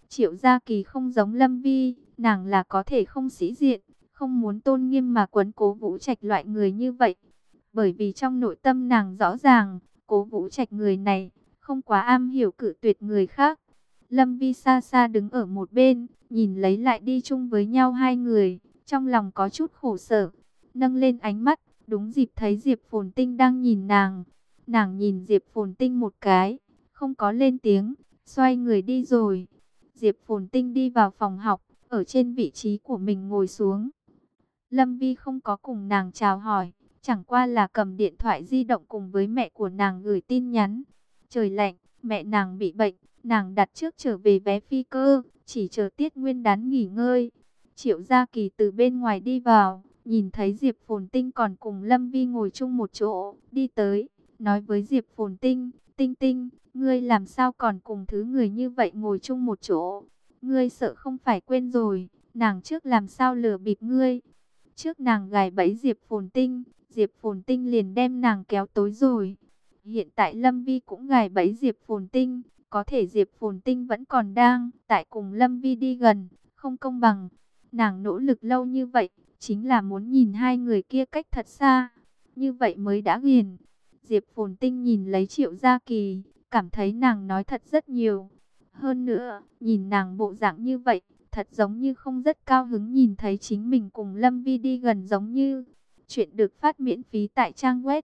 Triệu Gia Kỳ không giống Lâm Vi, nàng là có thể không sĩ diện, không muốn tôn nghiêm mà quấn Cố Vũ Trạch loại người như vậy. Bởi vì trong nội tâm nàng rõ ràng, Cố Vũ Trạch người này không quá am hiểu cự tuyệt người khác. Lâm Vi xa xa đứng ở một bên, nhìn lấy lại đi chung với nhau hai người, trong lòng có chút khổ sở, nâng lên ánh mắt, đúng dịp thấy Diệp Phồn Tinh đang nhìn nàng. Nàng nhìn Diệp Phồn Tinh một cái, không có lên tiếng, xoay người đi rồi. Diệp Phồn Tinh đi vào phòng học, ở trên vị trí của mình ngồi xuống. Lâm Vi không có cùng nàng chào hỏi, chẳng qua là cầm điện thoại di động cùng với mẹ của nàng gửi tin nhắn. Trời lạnh, mẹ nàng bị bệnh, nàng đặt trước trở về vé phi cơ, chỉ chờ Tiết Nguyên Đán nghỉ ngơi. Triệu Gia Kỳ từ bên ngoài đi vào, nhìn thấy Diệp Phồn Tinh còn cùng Lâm Vi ngồi chung một chỗ, đi tới, nói với Diệp Phồn Tinh, Tinh Tinh, ngươi làm sao còn cùng thứ người như vậy ngồi chung một chỗ? Ngươi sợ không phải quên rồi, nàng trước làm sao lừa bịp ngươi? Trước nàng gài bẫy Diệp Phồn Tinh liền đem nàng kéo tối rồi. Hiện tại Lâm Vi cũng gài bẫy Diệp Phồn Tinh, có thể Diệp Phồn Tinh vẫn còn đang tại cùng Lâm Vi đi gần, không công bằng. Nàng nỗ lực lâu như vậy, chính là muốn nhìn hai người kia cách thật xa, như vậy mới đã ghiền. Diệp Phồn Tinh nhìn lấy Triệu Gia Kỳ, cảm thấy nàng nói thật rất nhiều. Hơn nữa, nhìn nàng bộ dạng như vậy, thật giống như không rất cao hứng nhìn thấy chính mình cùng Lâm Vi đi gần giống như. Chuyện được phát miễn phí tại trang web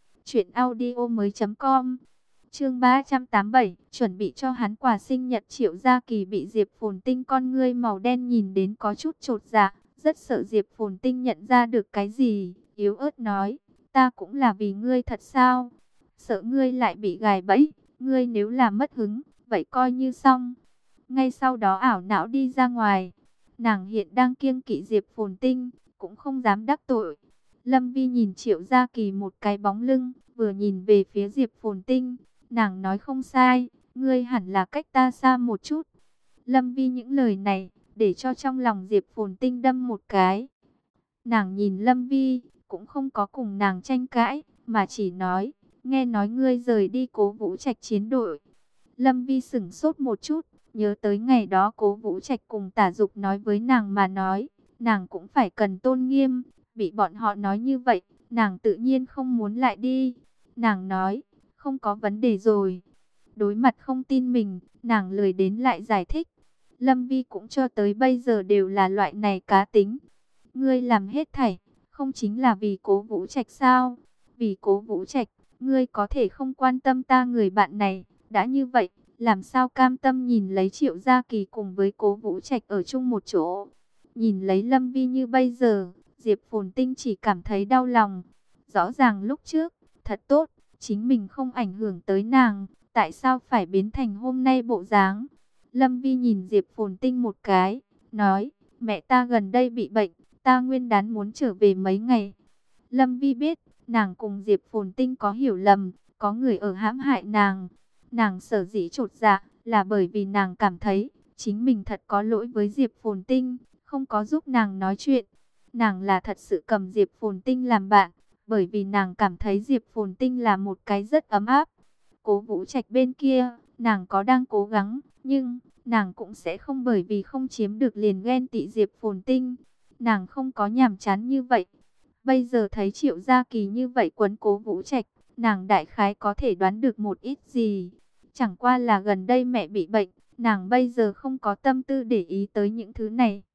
truyệnaudiomoi.com. Chương 387, chuẩn bị cho hắn quà sinh nhật. Triệu Gia Kỳ bị Diệp Phồn Tinh con ngươi màu đen nhìn đến có chút chột dạ, rất sợ Diệp Phồn Tinh nhận ra được cái gì, yếu ớt nói, ta cũng là vì ngươi thật sao? Sợ ngươi lại bị gài bẫy, ngươi nếu làm mất hứng, vậy coi như xong. Ngay sau đó ảo não đi ra ngoài. Nàng hiện đang kiêng kỵ Diệp Phồn Tinh, cũng không dám đắc tội. Lâm Vi nhìn Triệu Gia Kỳ một cái bóng lưng, vừa nhìn về phía Diệp Phồn Tinh. Nàng nói không sai, ngươi hẳn là cách ta xa một chút. Lâm Vi những lời này, để cho trong lòng Diệp Phồn Tinh đâm một cái. Nàng nhìn Lâm Vi, cũng không có cùng nàng tranh cãi, mà chỉ nói, nghe nói ngươi rời đi Cố Vũ Trạch chiến đội. Lâm Vi sửng sốt một chút, nhớ tới ngày đó Cố Vũ Trạch cùng Tả Dục nói với nàng mà nói, nàng cũng phải cần tôn nghiêm, bị bọn họ nói như vậy, nàng tự nhiên không muốn lại đi. Nàng nói, không có vấn đề rồi. Đối mặt không tin mình, nàng lười đến lại giải thích. Lâm Vi cũng cho tới bây giờ đều là loại này cá tính. Ngươi làm hết thảy, không chính là vì Cố Vũ Trạch sao? Vì Cố Vũ Trạch, ngươi có thể không quan tâm ta người bạn này. Đã như vậy, làm sao cam tâm nhìn lấy Triệu Gia Kỳ cùng với Cố Vũ Trạch ở chung một chỗ? Nhìn lấy Lâm Vi như bây giờ, Diệp Phồn Tinh chỉ cảm thấy đau lòng. Rõ ràng lúc trước, thật tốt, chính mình không ảnh hưởng tới nàng, tại sao phải biến thành hôm nay bộ dáng? Lâm Vi nhìn Diệp Phồn Tinh một cái, nói, mẹ ta gần đây bị bệnh, ta nguyên đán muốn trở về mấy ngày. Lâm Vi biết, nàng cùng Diệp Phồn Tinh có hiểu lầm, có người ở hãm hại nàng. Nàng sở dĩ chột dạ, là bởi vì nàng cảm thấy, chính mình thật có lỗi với Diệp Phồn Tinh, không có giúp nàng nói chuyện. Nàng là thật sự cầm Diệp Phồn Tinh làm bạn, bởi vì nàng cảm thấy Diệp Phồn Tinh là một cái rất ấm áp. Cố Vũ Trạch bên kia, nàng có đang cố gắng, nhưng nàng cũng sẽ không bởi vì không chiếm được liền ghen tị Diệp Phồn Tinh. Nàng không có nhàm chán như vậy. Bây giờ thấy Triệu Gia Kỳ như vậy quấn Cố Vũ Trạch, nàng đại khái có thể đoán được một ít gì. Chẳng qua là gần đây mẹ bị bệnh, nàng bây giờ không có tâm tư để ý tới những thứ này.